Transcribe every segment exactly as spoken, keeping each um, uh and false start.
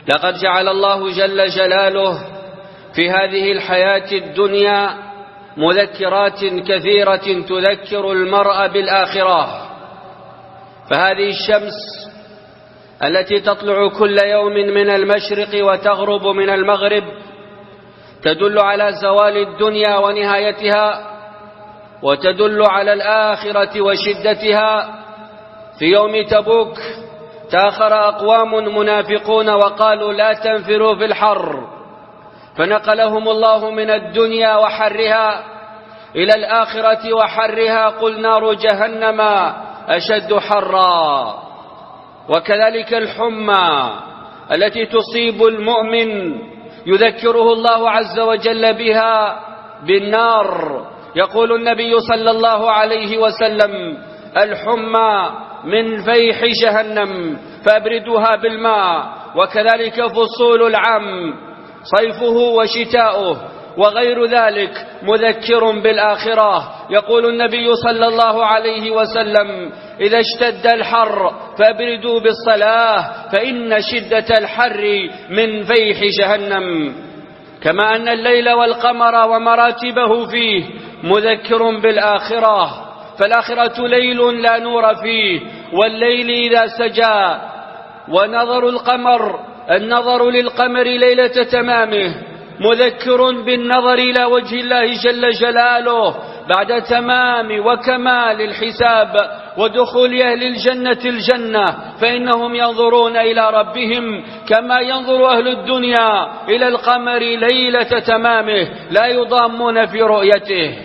لقد جعل الله جل جلاله في هذه الحياة الدنيا مذكرات كثيرة تذكر المرء بالآخرة. فهذه الشمس التي تطلع كل يوم من المشرق وتغرب من المغرب تدل على زوال الدنيا ونهايتها، وتدل على الآخرة وشدتها. في يوم تبوك تأخر أقوام منافقون وقالوا لا تنفروا في الحر، فنقلهم الله من الدنيا وحرها إلى الآخرة وحرها، قل نار جهنم أشد حرا. وكذلك الحمى التي تصيب المؤمن يذكره الله عز وجل بها بالنار. يقول النبي صلى الله عليه وسلم: الحمى من فيح جهنم فابردوها بالماء. وكذلك فصول العام صيفه وشتاؤه وغير ذلك مذكر بالآخرة. يقول النبي صلى الله عليه وسلم: إذا اشتد الحر فابردوا بالصلاة فإن شدة الحر من فيح جهنم. كما أن الليل والقمر ومراتبه فيه مذكر بالآخرة، فالآخرة ليل لا نور فيه، والليل إذا سجى. ونظر القمر النظر للقمر ليلة تمامه مذكر بالنظر إلى وجه الله جل جلاله بعد تمام وكمال الحساب ودخول أهل الجنة الجنة، فإنهم ينظرون إلى ربهم كما ينظر أهل الدنيا إلى القمر ليلة تمامه، لا يضامون في رؤيته.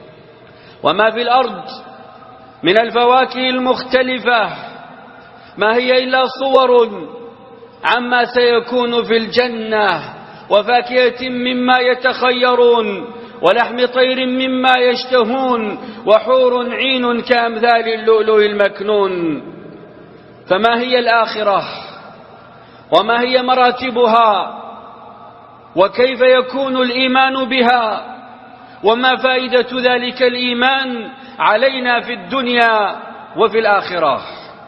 وما في الأرض من الفواكه المختلفة ما هي إلا صور عما سيكون في الجنة، وفاكهة مما يتخيرون، ولحم طير مما يشتهون، وحور عين كأمثال اللؤلؤ المكنون. فما هي الآخرة؟ وما هي مراتبها؟ وكيف يكون الإيمان بها؟ وما فائدة ذلك الإيمان علينا في الدنيا وفي الآخرة؟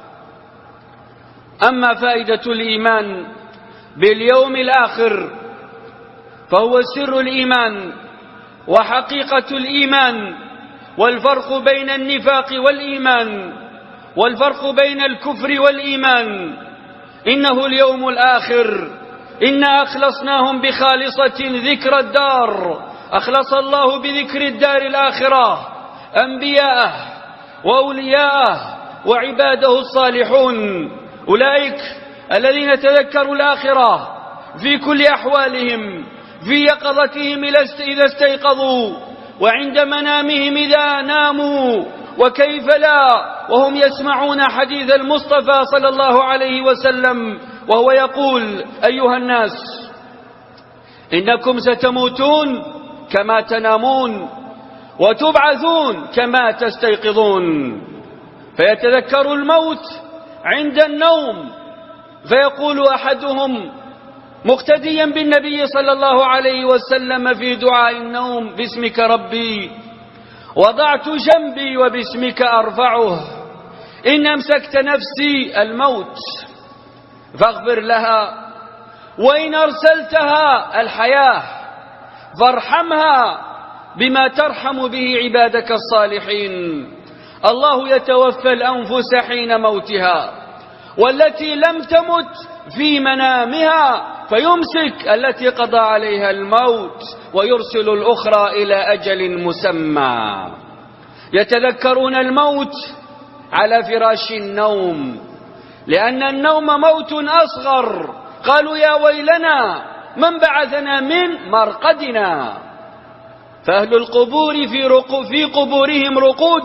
أما فائدة الإيمان باليوم الآخر فهو سر الإيمان وحقيقة الإيمان، والفرق بين النفاق والإيمان، والفرق بين الكفر والإيمان. إنه اليوم الآخر، إنا أخلصناهم بخالصة ذكر الدار. أخلص الله بذكر الدار الآخرة أنبياءه وأولياءه وعباده الصالحون، أولئك الذين تذكروا الآخرة في كل أحوالهم، في يقظتهم إذا استيقظوا، وعند منامهم إذا ناموا، وكيف لا وهم يسمعون حديث المصطفى صلى الله عليه وسلم وهو يقول: أيها الناس إنكم ستموتون كما تنامون وتبعثون كما تستيقظون. فيتذكر الموت عند النوم، فيقول أحدهم مقتديا بالنبي صلى الله عليه وسلم في دعاء النوم: باسمك ربي وضعت جنبي وباسمك أرفعه، إن أمسكت نفسي الموت فاغفر لها، وإن أرسلتها الحياة فارحمها بما ترحم به عبادك الصالحين. الله يتوفى الأنفس حين موتها، والتي لم تمت في منامها فيمسك التي قضى عليها الموت ويرسل الأخرى إلى أجل مسمى. يتذكرون الموت على فراش النوم، لأن النوم موت أصغر. قالوا: يا ويلنا من بعثنا من مرقدنا. فأهل القبور في, رقو في قبورهم رقود: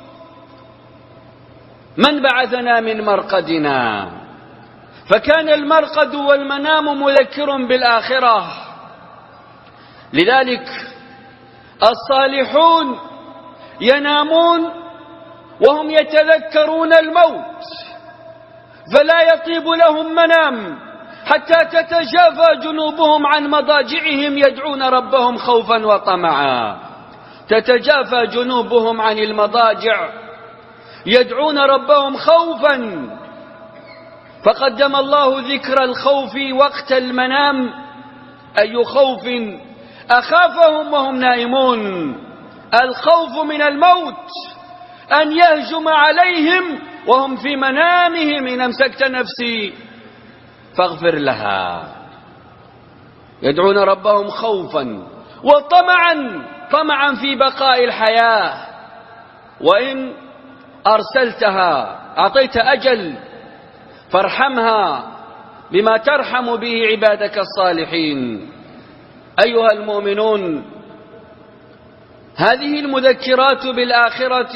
من بعثنا من مرقدنا. فكان المرقد والمنام مذكر بالآخرة. لذلك الصالحون ينامون وهم يتذكرون الموت، فلا يطيب لهم منام حتى تتجافى جنوبهم عن مضاجعهم يدعون ربهم خوفا وطمعا. تتجافى جنوبهم عن المضاجع يدعون ربهم خوفا فقدم الله ذكر الخوف وقت المنام. أي خوف؟ أخافهم وهم نائمون. الخوف من الموت، أن يهجم عليهم وهم في منامهم: إن أمسكت نفسي فاغفر لها. يدعون ربهم خوفا وطمعا، طمعا في بقاء الحياة. وإن أرسلتها أعطيت أجل فارحمها بما ترحم به عبادك الصالحين. أيها المؤمنون، هذه المذكرات بالآخرة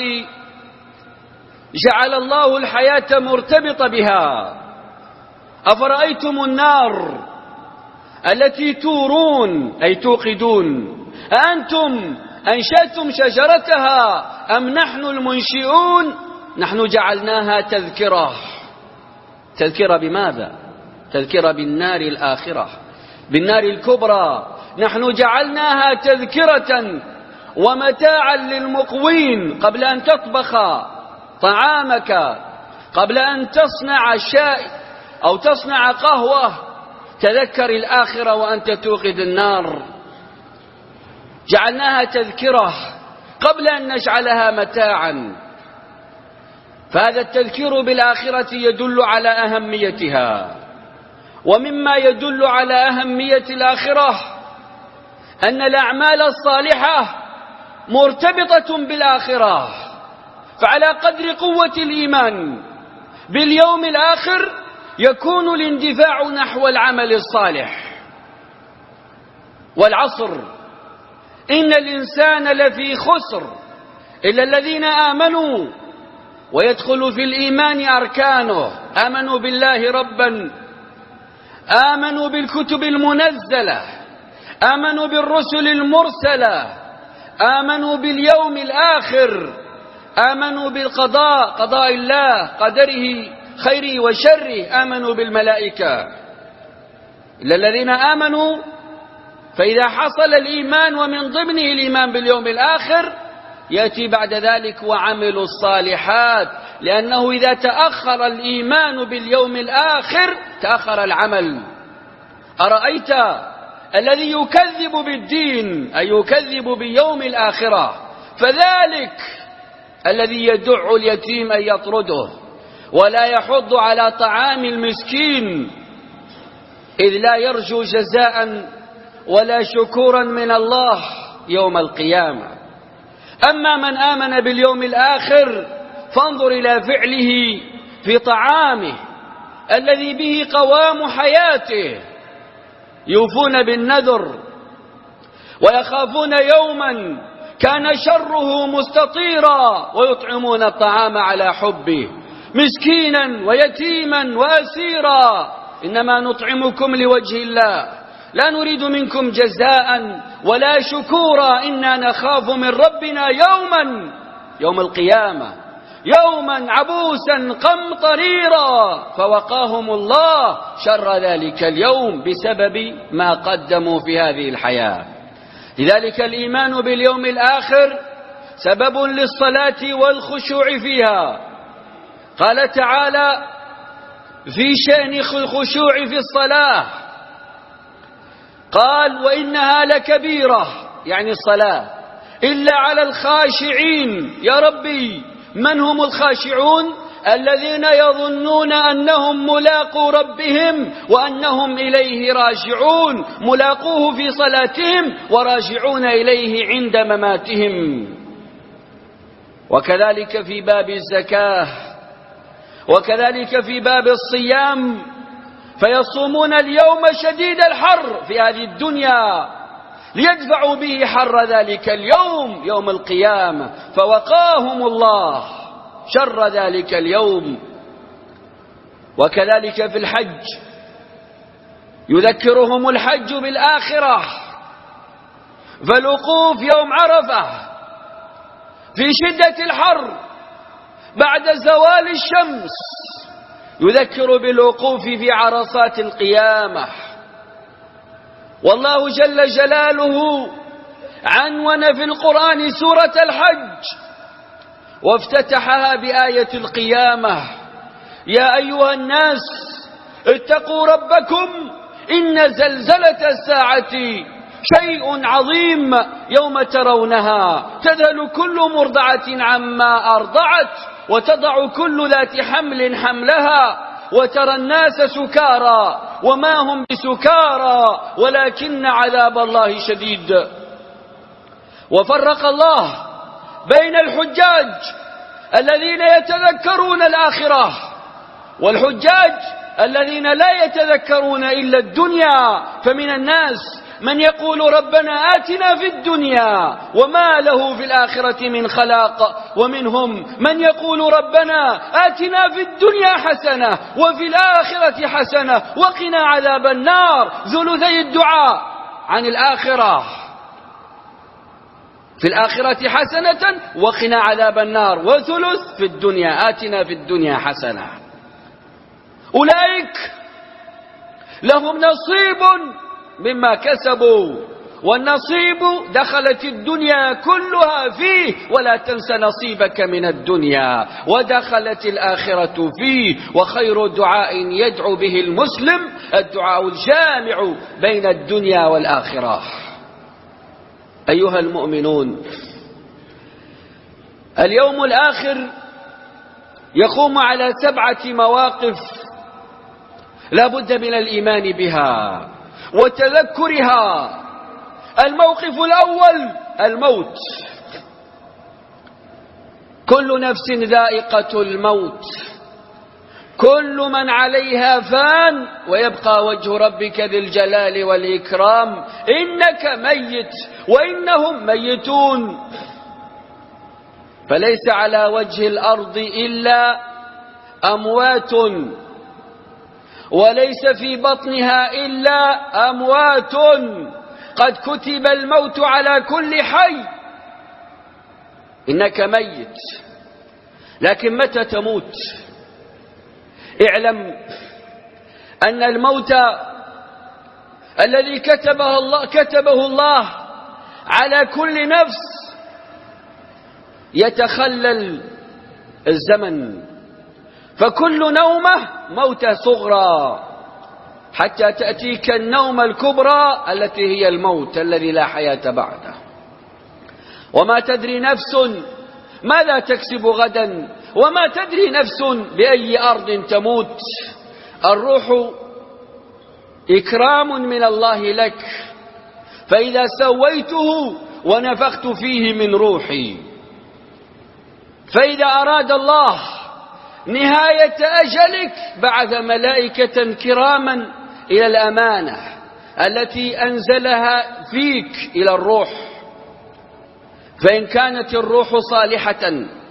جعل الله الحياة مرتبطة بها. أفرأيتم النار التي تورون أي توقدون، أأنتم أنشأتم شجرتها أم نحن المنشئون؟ نحن جعلناها تذكرة. تذكرة بماذا؟ تذكرة بالنار الآخرة، بالنار الكبرى. نحن جعلناها تذكرة ومتاعا للمقوين. قبل أن تطبخ طعامك، قبل أن تصنع شاي أو تصنع قهوة، تذكر الآخرة وأنت توقد النار. جعلناها تذكرة قبل أن نجعلها متاعا. فهذا التذكير بالآخرة يدل على أهميتها. ومما يدل على أهمية الآخرة أن الأعمال الصالحة مرتبطة بالآخرة. فعلى قدر قوة الإيمان باليوم الآخر يكون الاندفاع نحو العمل الصالح. والعصر إن الإنسان لفي خسر إلا الذين آمنوا. ويدخل في الإيمان أركانه: آمنوا بالله ربا، آمنوا بالكتب المنزلة، آمنوا بالرسل المرسلة، آمنوا باليوم الآخر، آمنوا بالقضاء، قضاء الله، قدره خيره وشره، آمنوا بالملائكة. إلا الذين آمنوا. فإذا حصل الإيمان ومن ضمنه الإيمان باليوم الآخر يأتي بعد ذلك وعملوا الصالحات، لأنه إذا تأخر الإيمان باليوم الآخر تأخر العمل. أرأيت الذي يكذب بالدين أي يكذب بيوم الآخرة، فذلك الذي يدع اليتيم أن يطرده ولا يحض على طعام المسكين، إذ لا يرجو جزاء ولا شكورا من الله يوم القيامة. أما من آمن باليوم الآخر فانظر إلى فعله في طعامه الذي به قوام حياته. يوفون بالنذر ويخافون يوما كان شره مستطيرا، ويطعمون الطعام على حبه مسكينا ويتيما وأسيرا. إنما نطعمكم لوجه الله لا نريد منكم جزاء ولا شكورا، إنا نخاف من ربنا يوما يوم القيامة يوما عبوسا قمطريرا. فوقاهم الله شر ذلك اليوم بسبب ما قدموا في هذه الحياة. لذلك الإيمان باليوم الآخر سبب للصلاة والخشوع فيها. قال تعالى في شأن الخشوع في الصلاة، قال وإنها لكبيرة، يعني الصلاة، إلا على الخاشعين. يا ربي، من هم الخاشعون؟ الذين يظنون أنهم ملاقو ربهم وأنهم إليه راجعون، ملاقوه في صلاتهم وراجعون إليه عند مماتهم. وكذلك في باب الزكاة، وكذلك في باب الصيام، فيصومون اليوم شديد الحر في هذه الدنيا ليدفعوا به حر ذلك اليوم يوم القيامة، فوقاهم الله شر ذلك اليوم. وكذلك في الحج يذكرهم الحج بالآخرة، فالوقوف يوم عرفة في شدة الحر بعد زوال الشمس يذكر بالوقوف في عرصات القيامة. والله جل جلاله عنون في القرآن سورة الحج وافتتحها بآية القيامة: يا أيها الناس اتقوا ربكم إن زلزلة الساعة شيء عظيم يوم ترونها تذهل كل مرضعة عما أرضعت وتضع كل ذات حمل حملها وترى الناس سكارى وما هم بسكارى ولكن عذاب الله شديد. وفرق الله بين الحجاج الذين يتذكرون الآخرة والحجاج الذين لا يتذكرون إلا الدنيا. فمن الناس من يقول ربنا آتنا في الدنيا وما له في الآخرة من خلاق، ومنهم من يقول ربنا آتنا في الدنيا حسنة وفي الآخرة حسنة وقنا عذاب النار. ثلثي الدعاء عن الآخرة، في الآخرة حسنة وقنا عذاب النار، وثلث في الدنيا آتنا في الدنيا حسنة. أولئك لهم نصيب مما كسبوا، والنصيب دخلت الدنيا كلها فيه ولا تنس نصيبك من الدنيا، ودخلت الآخرة فيه. وخير دعاء يدعو به المسلم الدعاء الجامع بين الدنيا والآخرة. أيها المؤمنون، اليوم الآخر يقوم على سبعة مواقف لا بد من الإيمان بها وتذكرها. الموقف الأول الموت. كل نفس ذائقة الموت، كل من عليها فان ويبقى وجه ربك ذي الجلال والإكرام. إنك ميت وإنهم ميتون، فليس على وجه الأرض إلا أموات، وليس في بطنها إلا أموات. قد كتب الموت على كل حي. إنك ميت، لكن متى تموت؟ اعلم أن الموت الذي كتبه الله, كتبه الله على كل نفس يتخلل الزمن، فكل نومة موتة صغرى حتى تأتيك النومة الكبرى التي هي الموت الذي لا حياة بعده. وما تدري نفس ماذا تكسب غدا، وما تدري نفس بأي أرض تموت. الروح إكرام من الله لك، فإذا سويته ونفخت فيه من روحي. فإذا أراد الله نهاية أجلك بعث ملائكة كراما إلى الأمانة التي أنزلها فيك إلى الروح. فإن كانت الروح صالحة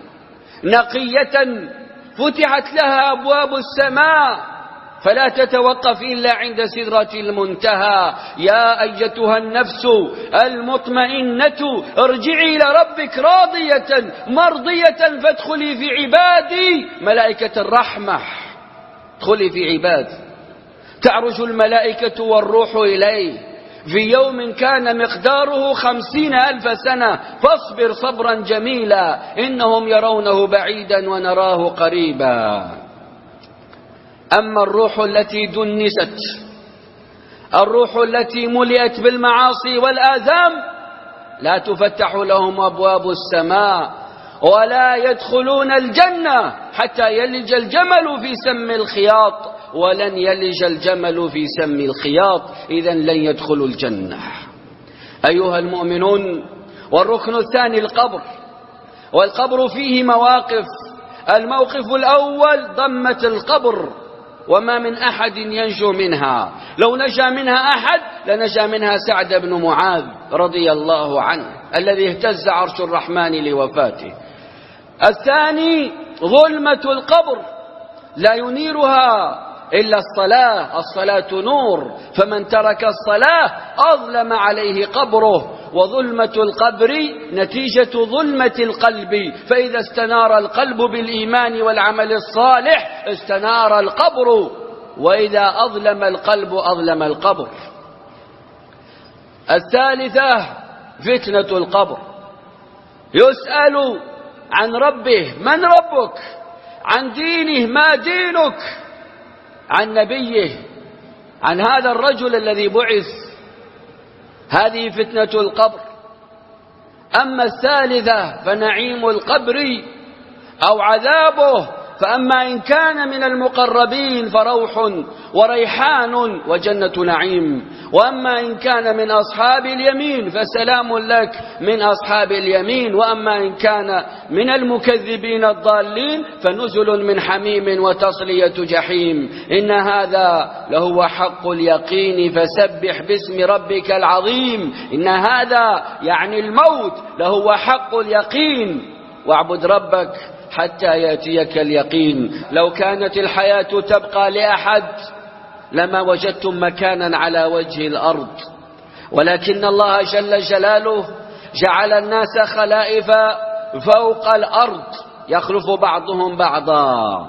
نقية فتحت لها أبواب السماء فلا تتوقف إلا عند سدرة المنتهى. يا أيتها النفس المطمئنة ارجعي إلى ربك راضية مرضية فادخلي في عبادي. ملائكة الرحمة ادخلي في عبادي. تعرج الملائكة والروح إليه في يوم كان مقداره خمسين ألف سنة، فاصبر صبرا جميلا إنهم يرونه بعيدا ونراه قريبا. أما الروح التي دنست، الروح التي ملئت بالمعاصي والآثام، لا تفتح لهم أبواب السماء ولا يدخلون الجنة حتى يلج الجمل في سم الخياط، ولن يلج الجمل في سم الخياط، إذن لن يدخلوا الجنة. أيها المؤمنون، والركن الثاني القبر. والقبر فيه مواقف. الموقف الأول ضمة القبر، وما من أحد ينجو منها. لو نجا منها أحد لنجا منها سعد بن معاذ رضي الله عنه الذي اهتز عرش الرحمن لوفاته. الثاني ظلمة القبر، لا ينيرها إلا الصلاة. الصلاة نور، فمن ترك الصلاة أظلم عليه قبره. وظلمة القبر نتيجة ظلمة القلب، فإذا استنار القلب بالإيمان والعمل الصالح استنار القبر، وإذا أظلم القلب أظلم القبر. الثالثة فتنة القبر، يسأل عن ربه من ربك، عن دينه ما دينك. عن نبيه، عن هذا الرجل الذي بعث. هذه فتنة القبر. أما الثالثة فنعيم القبر أو عذابه، فأما إن كان من المقربين فروح وريحان وجنة نعيم، وأما إن كان من أصحاب اليمين فسلام لك من أصحاب اليمين، وأما إن كان من المكذبين الضالين فنزل من حميم وتصلية جحيم. إن هذا لهو حق اليقين، فسبح باسم ربك العظيم. إن هذا يعني الموت لهو حق اليقين، واعبد ربك حتى يأتيك اليقين. لو كانت الحياة تبقى لأحد لما وجدتم مكانا على وجه الأرض، ولكن الله جل جلاله جعل الناس خلائف فوق الأرض يخلف بعضهم بعضا،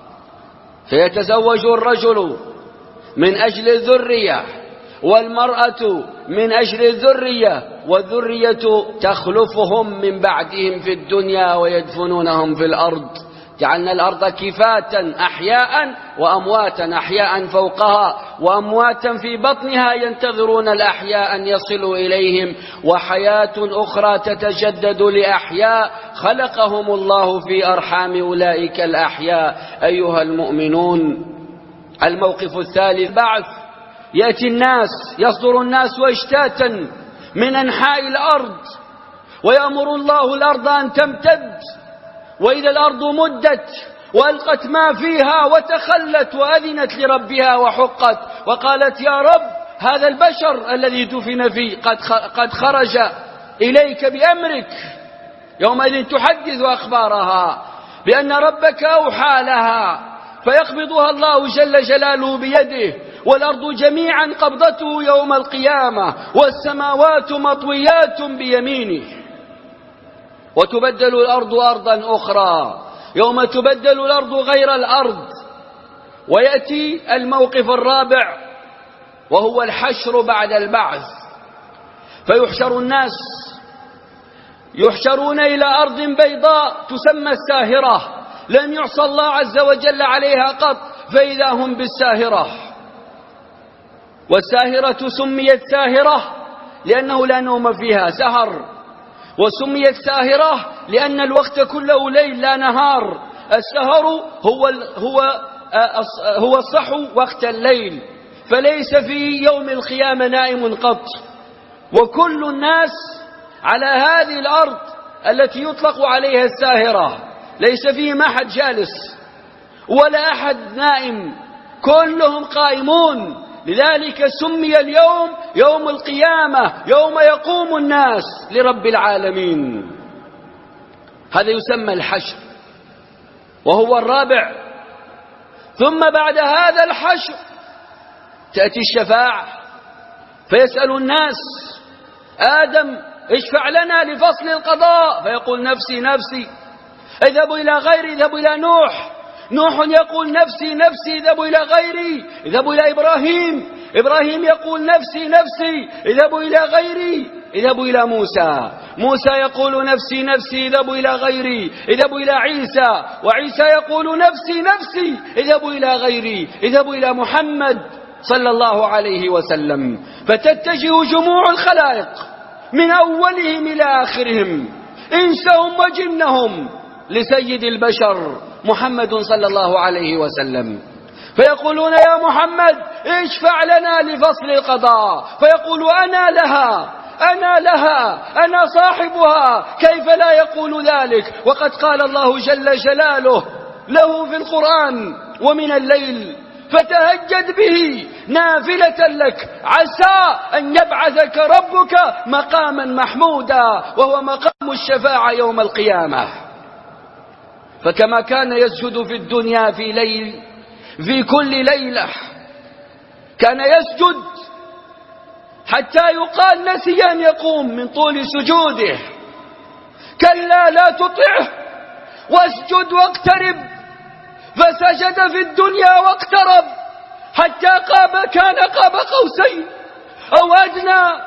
فيتزوج الرجل من أجل الذرية، والمرأة من أجل الذرية، والذرية تخلفهم من بعدهم في الدنيا ويدفنونهم في الأرض. جعلنا الأرض كفاة أحياء وأمواتا، أحياء فوقها وأمواتا في بطنها ينتظرون الأحياء أن يصلوا إليهم، وحياة أخرى تتجدد لأحياء خلقهم الله في أرحام أولئك الأحياء. أيها المؤمنون، الموقف الثالث بعث. يأتي الناس، يصدر الناس واشتاتا من أنحاء الأرض، ويأمر الله الأرض أن تمتد، وإذا الأرض مدت وألقت ما فيها وتخلت وأذنت لربها وحقت وقالت يا رب هذا البشر الذي دفن فيه قد قد خرج إليك بأمرك، يومئذ تحدث أخبارها بأن ربك أوحى لها، فيقبضها الله جل جلاله بيده، والأرض جميعا قبضته يوم القيامة، والسماوات مطويات بيمينه، وتبدل الأرض أرضا أخرى، يوم تبدل الأرض غير الأرض. ويأتي الموقف الرابع وهو الحشر بعد البعث، فيحشر الناس، يحشرون إلى أرض بيضاء تسمى الساهرة، لم يعصى الله عز وجل عليها قط، فإذا هم بالساهرة. والساهرة سميت ساهرة لأنه لا نوم فيها، سهر، وسميت ساهرة لأن الوقت كله ليل لا نهار. السهر هو هو هو الصحو وقت الليل، فليس في يوم القيامة نائم قط، وكل الناس على هذه الأرض التي يطلق عليها الساهرة ليس فيهم أحد جالس ولا أحد نائم، كلهم قائمون. لذلك سمي اليوم يوم القيامة، يوم يقوم الناس لرب العالمين. هذا يسمى الحشر، وهو الرابع. ثم بعد هذا الحشر تأتي الشفاعة، فيسأل الناس آدم اشفع لنا لفصل القضاء، فيقول نفسي نفسي، اذهبوا إلى غيري، اذهبوا إلى نوح، نوح يقول نفسي نفسي، اذهبوا إلى غيري، اذهبوا إلى إبراهيم، إبراهيم يقول نفسي نفسي، اذهبوا إلى غيري، اذهبوا إلى موسى، موسى يقول نفسي نفسي، اذهبوا إلى غيري، اذهبوا إلى عيسى، وعيسى يقول نفسي نفسي، اذهبوا إلى غيري، اذهبوا إلى محمد صلى الله عليه وسلم. فتتجه جموع الخلائق من أولهم إلى آخرهم، إنسهم وجنهم، لسيد البشر محمد صلى الله عليه وسلم، فيقولون يا محمد اشفع لنا لفصل القضاء، فيقول أنا لها أنا لها أنا صاحبها. كيف لا يقول ذلك وقد قال الله جل جلاله له في القرآن ومن الليل فتهجد به نافلة لك عسى أن يبعثك ربك مقاما محمودا، وهو مقام الشفاعة يوم القيامة. فكما كان يسجد في الدنيا في ليل في كل ليلة كان يسجد حتى يقال نسي أن يقوم من طول سجوده، كلا لا تطعه واسجد واقترب، فسجد في الدنيا واقترب حتى قاب كان قاب قوسين أو أدنى،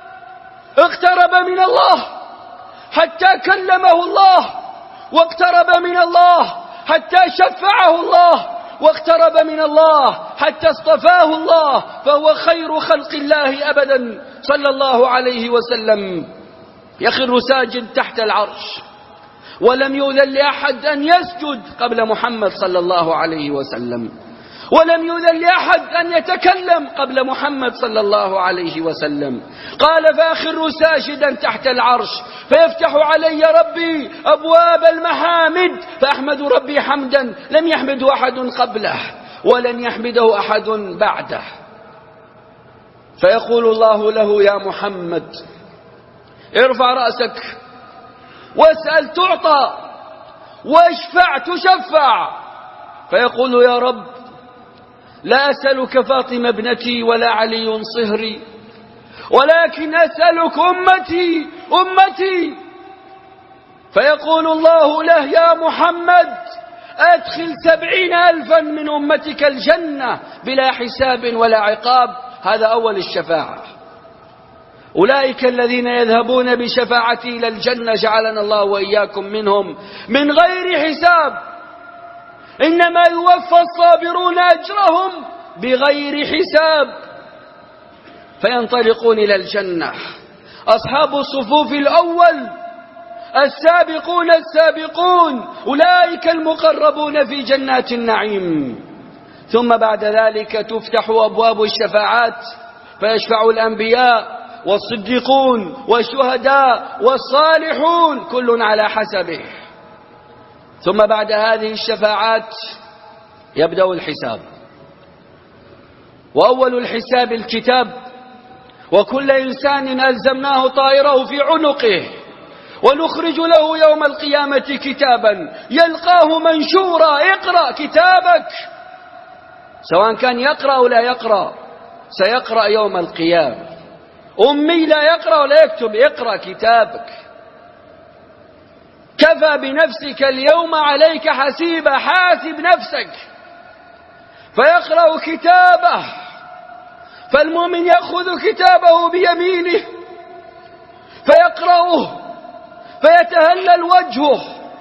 اقترب من الله حتى كلمه الله، واقترب من الله حتى شفعه الله، واقترب من الله حتى اصطفاه الله، فهو خير خلق الله أبدا صلى الله عليه وسلم، يخر ساجد تحت العرش، ولم يؤذن لأحد أن يسجد قبل محمد صلى الله عليه وسلم، ولم يؤذن لأحد أن يتكلم قبل محمد صلى الله عليه وسلم. قال: فأخر ساجدا تحت العرش فيفتح علي ربي أبواب المحامد فأحمد ربي حمدا لم يحمده أحد قبله ولن يحمده أحد بعده. فيقول الله له: يا محمد ارفع رأسك واسأل تعطى واشفع تشفع. فيقول: يا رب لا أسألك فاطمة ابنتي ولا علي صهري، ولكن أسألك أمتي أمتي. فيقول الله له: يا محمد أدخل سبعين ألفا من أمتك الجنة بلا حساب ولا عقاب. هذا أول الشفاعة. أولئك الذين يذهبون بشفاعتي إلى الجنة جعلنا الله وإياكم منهم من غير حساب، إنما يوفى الصابرون أجرهم بغير حساب، فينطلقون إلى الجنة. أصحاب الصفوف الأول السابقون السابقون أولئك المقربون في جنات النعيم. ثم بعد ذلك تفتح أبواب الشفاعات فيشفع الأنبياء والصديقون والشهداء والصالحون كل على حسبه. ثم بعد هذه الشفاعات يبدأ الحساب، وأول الحساب الكتاب، وكل إنسان ألزمناه طائره في عنقه ونخرج له يوم القيامة كتابا يلقاه منشورا: اقرأ كتابك. سواء كان يقرأ ولا يقرأ سيقرأ يوم القيامة. أمي لا يقرأ ولا يكتب، اقرأ كتابك. كفى بنفسك اليوم عليك حسيبا، حاسب نفسك. فيقرأ كتابه، فالمؤمن يأخذ كتابه بيمينه فيقرأه فيتهلل وجهه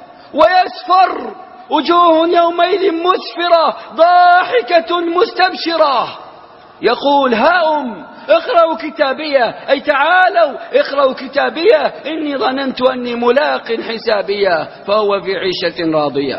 ويسفر، وجوه يومئذ مسفرة ضاحكة مستبشرة، يقول: هاؤم اقرأوا كتابية، أي تعالوا اقرأوا كتابية إني ظننت أني ملاق حسابية، فهو في عيشة راضية.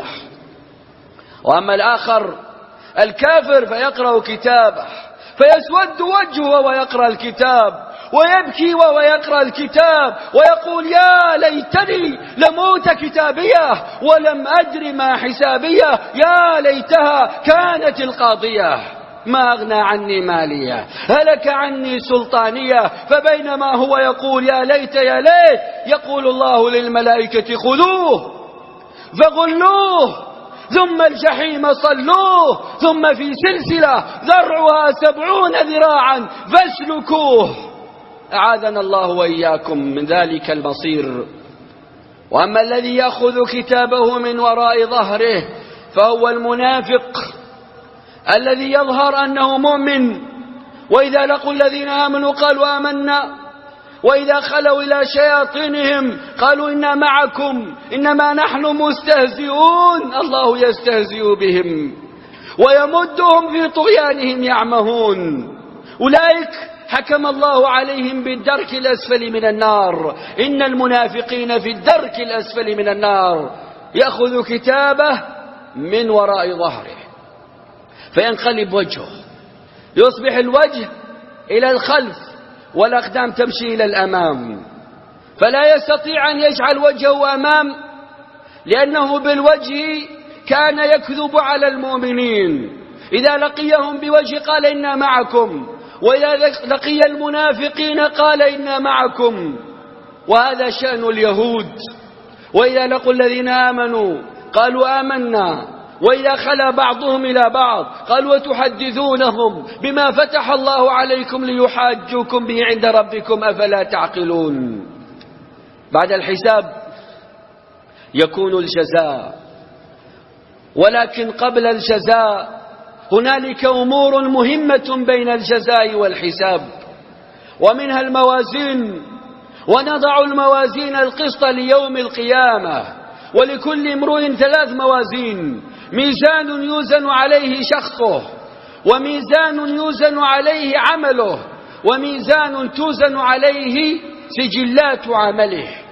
وأما الآخر الكافر فيقرأ كتابه فيسود وجهه وهو يقرأ الكتاب، ويبكي وهو يقرأ الكتاب ويقول: يا ليتني لموت كتابية ولم أدر ما حسابية، يا ليتها كانت القاضية، ما أغنى عني مالية، هلك عني سلطانية. فبينما هو يقول يا ليت يا ليت، يقول الله للملائكة: خذوه فغلوه ثم الجحيم صلوه ثم في سلسلة ذرعها سبعون ذراعا فاسلكوه. أعاذنا الله وإياكم من ذلك المصير. وأما الذي يأخذ كتابه من وراء ظهره فهو المنافق الذي يظهر أنه مؤمن، وإذا لقوا الذين آمنوا قالوا آمنا، وإذا خلوا إلى شياطينهم قالوا إنا معكم إنما نحن مستهزئون. الله يستهزئ بهم ويمدهم في طغيانهم يعمهون. أولئك حكم الله عليهم بالدرك الأسفل من النار، إن المنافقين في الدرك الأسفل من النار. يأخذ كتابه من وراء ظهره فينقلب وجهه، يصبح الوجه إلى الخلف والأقدام تمشي إلى الأمام، فلا يستطيع أن يجعل وجهه أمام، لأنه بالوجه كان يكذب على المؤمنين. إذا لقيهم بوجه قال إنا معكم، وإذا لقي المنافقين قال إنا معكم. وهذا شأن اليهود، وإذا لقوا الذين آمنوا قالوا آمنا، وإذا خلا بعضهم إلى بعض قالوا وتحدثونهم بما فتح الله عليكم ليحاجوكم به عند ربكم أفلا تعقلون. بعد الحساب يكون الجزاء، ولكن قبل الجزاء هنالك أمور مهمة بين الجزاء والحساب، ومنها الموازين. ونضع الموازين القسط ليوم القيامة، ولكل امرؤ ثلاث موازين، ميزان يوزن عليه شخصه، وميزان يوزن عليه عمله، وميزان توزن عليه سجلات عمله.